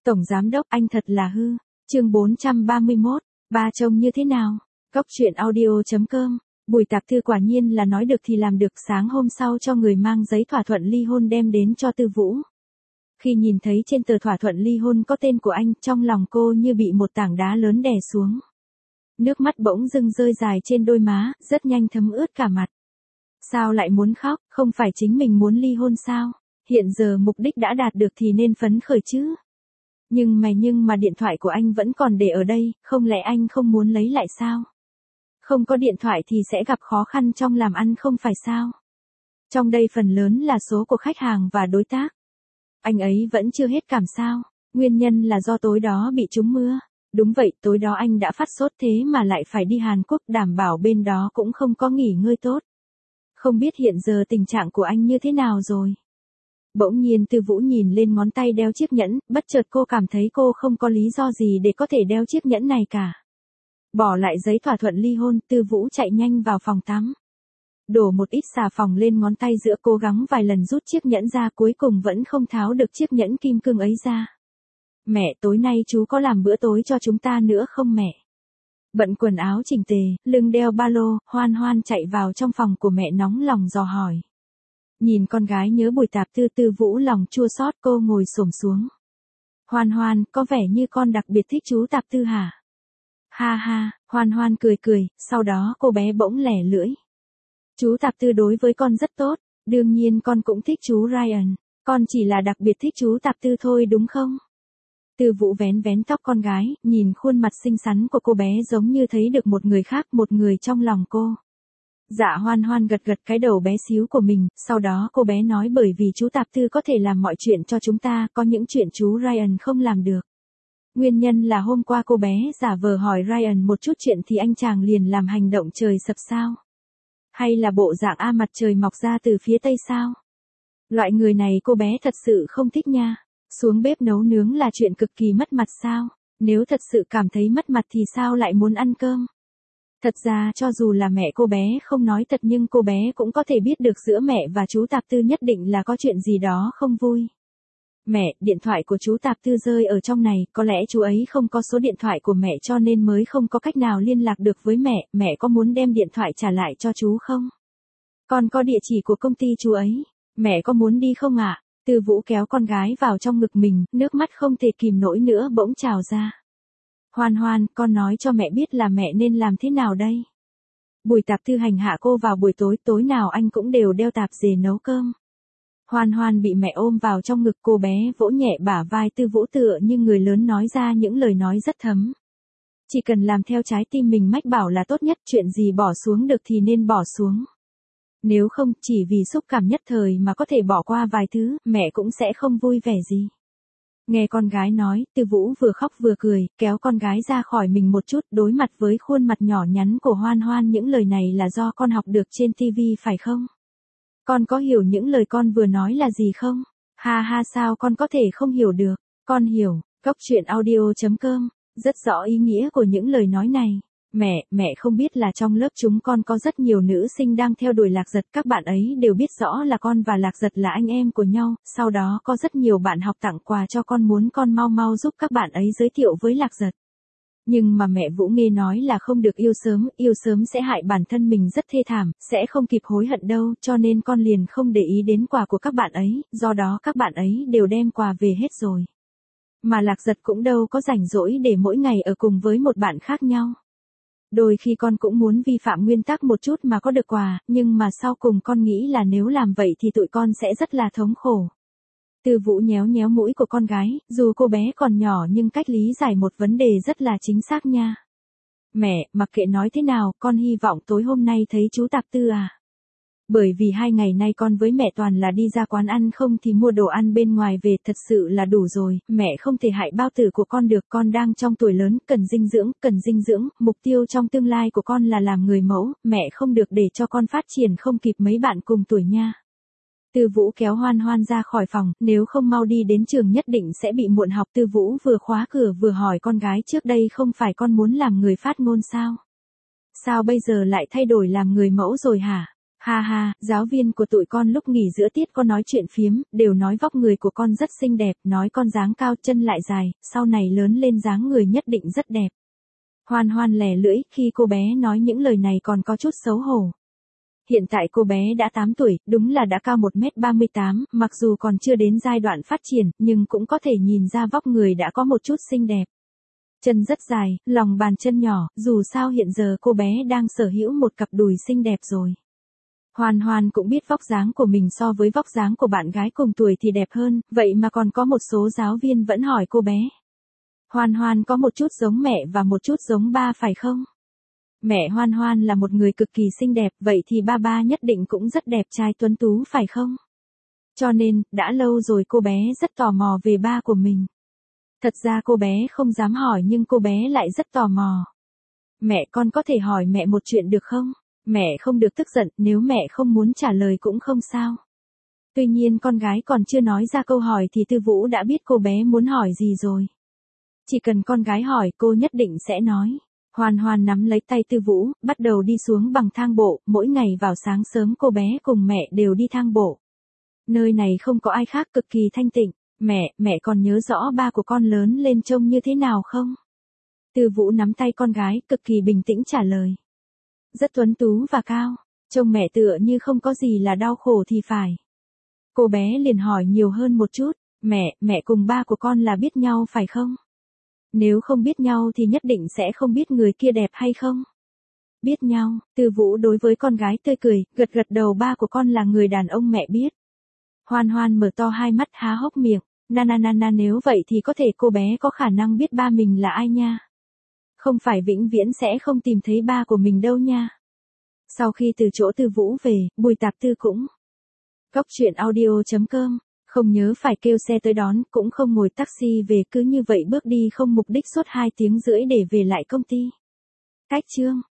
Tổng giám đốc anh thật là hư. Chương 431, ba trông như thế nào? Cóc truyện audio.com. Bùi Tạp Thư quả nhiên là nói được thì làm được, sáng hôm sau cho người mang giấy thỏa thuận ly hôn đem đến cho Tư Vũ. Khi nhìn thấy trên tờ thỏa thuận ly hôn có tên của anh, trong lòng cô như bị một tảng đá lớn đè xuống. Nước mắt bỗng dưng rơi dài trên đôi má, rất nhanh thấm ướt cả mặt. Sao lại muốn khóc, không phải chính mình muốn ly hôn sao? Hiện giờ mục đích đã đạt được thì nên phấn khởi chứ. Nhưng mà điện thoại của anh vẫn còn để ở đây, không lẽ anh không muốn lấy lại sao? Không có điện thoại thì sẽ gặp khó khăn trong làm ăn không phải sao? Trong đây phần lớn là số của khách hàng và đối tác. Anh ấy vẫn chưa hết cảm sao? Nguyên nhân là do tối đó bị trúng mưa. Đúng vậy, tối đó anh đã phát sốt thế mà lại phải đi Hàn Quốc, đảm bảo bên đó cũng không có nghỉ ngơi tốt. Không biết hiện giờ tình trạng của anh như thế nào rồi? Bỗng nhiên Tư Vũ nhìn lên ngón tay đeo chiếc nhẫn, bất chợt cô cảm thấy cô không có lý do gì để có thể đeo chiếc nhẫn này cả. Bỏ lại giấy thỏa thuận ly hôn, Tư Vũ chạy nhanh vào phòng tắm. Đổ một ít xà phòng lên ngón tay giữa, cố gắng vài lần rút chiếc nhẫn ra, cuối cùng vẫn không tháo được chiếc nhẫn kim cương ấy ra. Mẹ, tối nay chú có làm bữa tối cho chúng ta nữa không mẹ? Bận quần áo chỉnh tề, lưng đeo ba lô, Hoan Hoan chạy vào trong phòng của mẹ nóng lòng dò hỏi. Nhìn con gái nhớ Bùi Tạp Thư, Tư Vũ lòng chua xót, cô ngồi xổm xuống. Hoan Hoan, có vẻ như con đặc biệt thích chú Tạp Thư hả? Ha ha, Hoan Hoan cười cười, sau đó cô bé bỗng lẻ lưỡi. Chú Tạp Thư đối với con rất tốt, đương nhiên con cũng thích chú Ryan, con chỉ là đặc biệt thích chú Tạp Thư thôi đúng không? Tư Vũ vén vén tóc con gái, nhìn khuôn mặt xinh xắn của cô bé giống như thấy được một người khác, một người trong lòng cô. Dạ Hoan Hoan gật gật cái đầu bé xíu của mình, sau đó cô bé nói bởi vì chú Tạp Thư có thể làm mọi chuyện cho chúng ta, có những chuyện chú Ryan không làm được. Nguyên nhân là hôm qua cô bé giả vờ hỏi Ryan một chút chuyện thì anh chàng liền làm hành động trời sập sao? Hay là bộ dạng A mặt trời mọc ra từ phía tây sao? Loại người này cô bé thật sự không thích nha. Xuống bếp nấu nướng là chuyện cực kỳ mất mặt sao? Nếu thật sự cảm thấy mất mặt thì sao lại muốn ăn cơm? Thật ra cho dù là mẹ cô bé không nói thật nhưng cô bé cũng có thể biết được giữa mẹ và chú Tạp Thư nhất định là có chuyện gì đó không vui. Mẹ, điện thoại của chú Tạp Thư rơi ở trong này, có lẽ chú ấy không có số điện thoại của mẹ cho nên mới không có cách nào liên lạc được với mẹ có muốn đem điện thoại trả lại cho chú không? Con có địa chỉ của công ty chú ấy, mẹ có muốn đi không ạ? Tư Vũ kéo con gái vào trong ngực mình, nước mắt không thể kìm nổi nữa bỗng trào ra. Hoan Hoan, con nói cho mẹ biết là mẹ nên làm thế nào đây? Bùi Tạp Thư hành hạ cô vào buổi tối, tối nào anh cũng đều đeo tạp dề nấu cơm. Hoan Hoan bị mẹ ôm vào trong ngực, cô bé vỗ nhẹ bả vai Tư Vũ tựa như người lớn nói ra những lời nói rất thấm. Chỉ cần làm theo trái tim mình mách bảo là tốt nhất, chuyện gì bỏ xuống được thì nên bỏ xuống. Nếu không, chỉ vì xúc cảm nhất thời mà có thể bỏ qua vài thứ, mẹ cũng sẽ không vui vẻ gì. Nghe con gái nói, Tư Vũ vừa khóc vừa cười, kéo con gái ra khỏi mình một chút, đối mặt với khuôn mặt nhỏ nhắn của Hoan Hoan, những lời này là do con học được trên TV phải không? Con có hiểu những lời con vừa nói là gì không? Ha ha, sao con có thể không hiểu được? Con hiểu. Cóc truyện audio.com. Rất rõ ý nghĩa của những lời nói này. Mẹ không biết là trong lớp chúng con có rất nhiều nữ sinh đang theo đuổi Lạc Giật, các bạn ấy đều biết rõ là con và Lạc Giật là anh em của nhau, sau đó có rất nhiều bạn học tặng quà cho con, muốn con mau mau giúp các bạn ấy giới thiệu với Lạc Giật. Nhưng mà mẹ Vũ nghe nói là không được yêu sớm sẽ hại bản thân mình rất thê thảm, sẽ không kịp hối hận đâu, cho nên con liền không để ý đến quà của các bạn ấy, do đó các bạn ấy đều đem quà về hết rồi. Mà Lạc Giật cũng đâu có rảnh rỗi để mỗi ngày ở cùng với một bạn khác nhau. Đôi khi con cũng muốn vi phạm nguyên tắc một chút mà có được quà, nhưng mà sau cùng con nghĩ là nếu làm vậy thì tụi con sẽ rất là thống khổ. Tư Vũ nhéo nhéo mũi của con gái, dù cô bé còn nhỏ nhưng cách lý giải một vấn đề rất là chính xác nha. Mẹ, mặc kệ nói thế nào, con hy vọng tối hôm nay thấy chú Tạp Thư à. Bởi vì 2 ngày nay con với mẹ toàn là đi ra quán ăn không thì mua đồ ăn bên ngoài về, thật sự là đủ rồi, mẹ không thể hại bao tử của con được, con đang trong tuổi lớn, cần dinh dưỡng, mục tiêu trong tương lai của con là làm người mẫu, mẹ không được để cho con phát triển không kịp mấy bạn cùng tuổi nha. Tư Vũ kéo Hoan Hoan ra khỏi phòng, nếu không mau đi đến trường nhất định sẽ bị muộn học. Tư Vũ vừa khóa cửa vừa hỏi con gái, trước đây không phải con muốn làm người phát ngôn sao? Sao bây giờ lại thay đổi làm người mẫu rồi hả? Ha ha, giáo viên của tụi con lúc nghỉ giữa tiết có nói chuyện phiếm, đều nói vóc người của con rất xinh đẹp, nói con dáng cao chân lại dài, sau này lớn lên dáng người nhất định rất đẹp. Hoan Hoan lè lưỡi, khi cô bé nói những lời này còn có chút xấu hổ. Hiện tại cô bé đã 8 tuổi, đúng là đã cao 1m38, mặc dù còn chưa đến giai đoạn phát triển, nhưng cũng có thể nhìn ra vóc người đã có một chút xinh đẹp. Chân rất dài, lòng bàn chân nhỏ, dù sao hiện giờ cô bé đang sở hữu một cặp đùi xinh đẹp rồi. Hoan Hoan cũng biết vóc dáng của mình so với vóc dáng của bạn gái cùng tuổi thì đẹp hơn, vậy mà còn có một số giáo viên vẫn hỏi cô bé. Hoan Hoan có một chút giống mẹ và một chút giống ba phải không? Mẹ Hoan Hoan là một người cực kỳ xinh đẹp, vậy thì ba nhất định cũng rất đẹp trai tuấn tú phải không? Cho nên, đã lâu rồi cô bé rất tò mò về ba của mình. Thật ra cô bé không dám hỏi nhưng cô bé lại rất tò mò. Mẹ con có thể hỏi mẹ một chuyện được không? Mẹ không được tức giận, nếu mẹ không muốn trả lời cũng không sao. Tuy nhiên con gái còn chưa nói ra câu hỏi thì Tư Vũ đã biết cô bé muốn hỏi gì rồi. Chỉ cần con gái hỏi cô nhất định sẽ nói. Hoan Hoan nắm lấy tay Tư Vũ, bắt đầu đi xuống bằng thang bộ, mỗi ngày vào sáng sớm cô bé cùng mẹ đều đi thang bộ. Nơi này không có ai khác, cực kỳ thanh tịnh. Mẹ còn nhớ rõ ba của con lớn lên trông như thế nào không? Tư Vũ nắm tay con gái, cực kỳ bình tĩnh trả lời. Rất tuấn tú và cao, trông mẹ tựa như không có gì là đau khổ thì phải. Cô bé liền hỏi nhiều hơn một chút, mẹ cùng ba của con là biết nhau phải không? Nếu không biết nhau thì nhất định sẽ không biết người kia đẹp hay không? Biết nhau, Tư Vũ đối với con gái tươi cười, gật gật đầu, ba của con là người đàn ông mẹ biết. Hoan Hoan mở to hai mắt há hốc miệng, na nếu vậy thì có thể cô bé có khả năng biết ba mình là ai nha. Không phải vĩnh viễn sẽ không tìm thấy ba của mình đâu nha. Sau khi từ chỗ Tư Vũ về, Bùi Tạp Tư cũng Cóc truyện audio.com, không nhớ phải kêu xe tới đón, cũng không ngồi taxi về, cứ như vậy bước đi không mục đích suốt 2 tiếng rưỡi để về lại công ty. Cách chương